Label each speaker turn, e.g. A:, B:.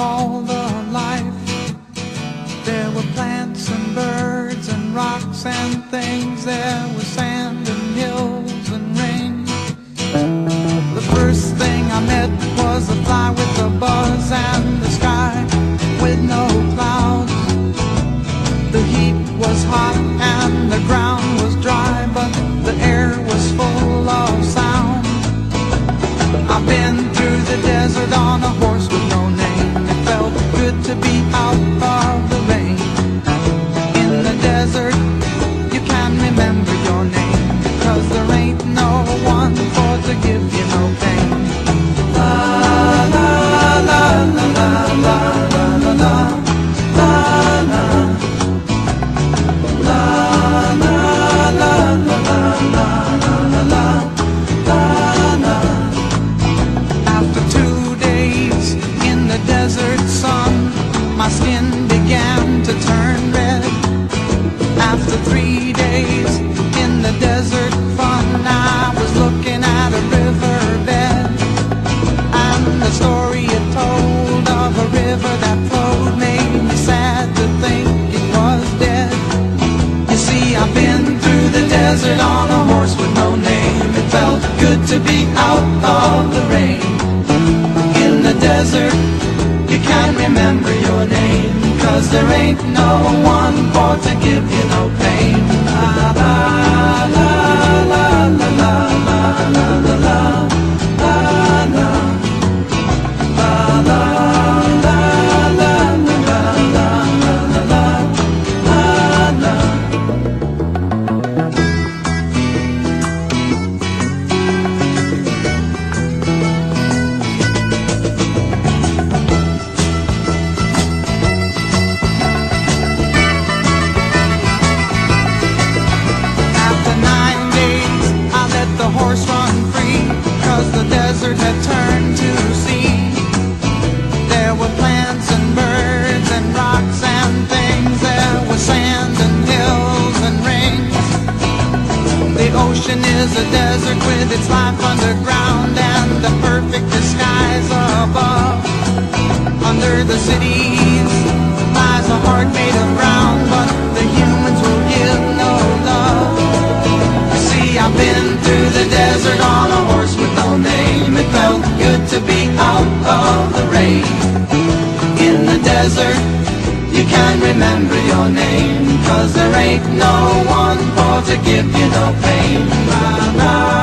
A: called a life. There were plants and birds and rocks and things. There was sand and hills and rain. The first thing I met was a fly with a buzz and the sky with no clouds. The heat was hot and the ground was dry, but the air was full of sound. I've been through the desert on a horse with no name. It felt good to be out of the rain. In the desert, you can remember your name, 'cause there ain't no one for to give you no pain. La la la la la la la la la la la la la la la la la. After 2 days in the desert sun, my skin began to turn red. After 3 days in the desert fun, I was looking at a riverbed, and the story it told of a river that flowed made me sad to think it was dead. You see, I've been through the desert on a horse with no name. It felt good to be out of the rain. In the desert, you can't remember your name, 'cause there ain't no one for to give you no pain. La la la la la la la la la la la la la la la la. Horse run free, 'cause the desert had turned to sea. There were plants and birds and rocks and things. There was sand and hills and rings. The ocean is a desert with its life underground and the perfect disguise above. Under the cities lies a heart made of brown, but the humans will give no love. I've been through the desert on a horse with no name. It felt good to be out of the rain. In the desert, you can't remember your name, 'cause there ain't no one for to give you no pain. La, la.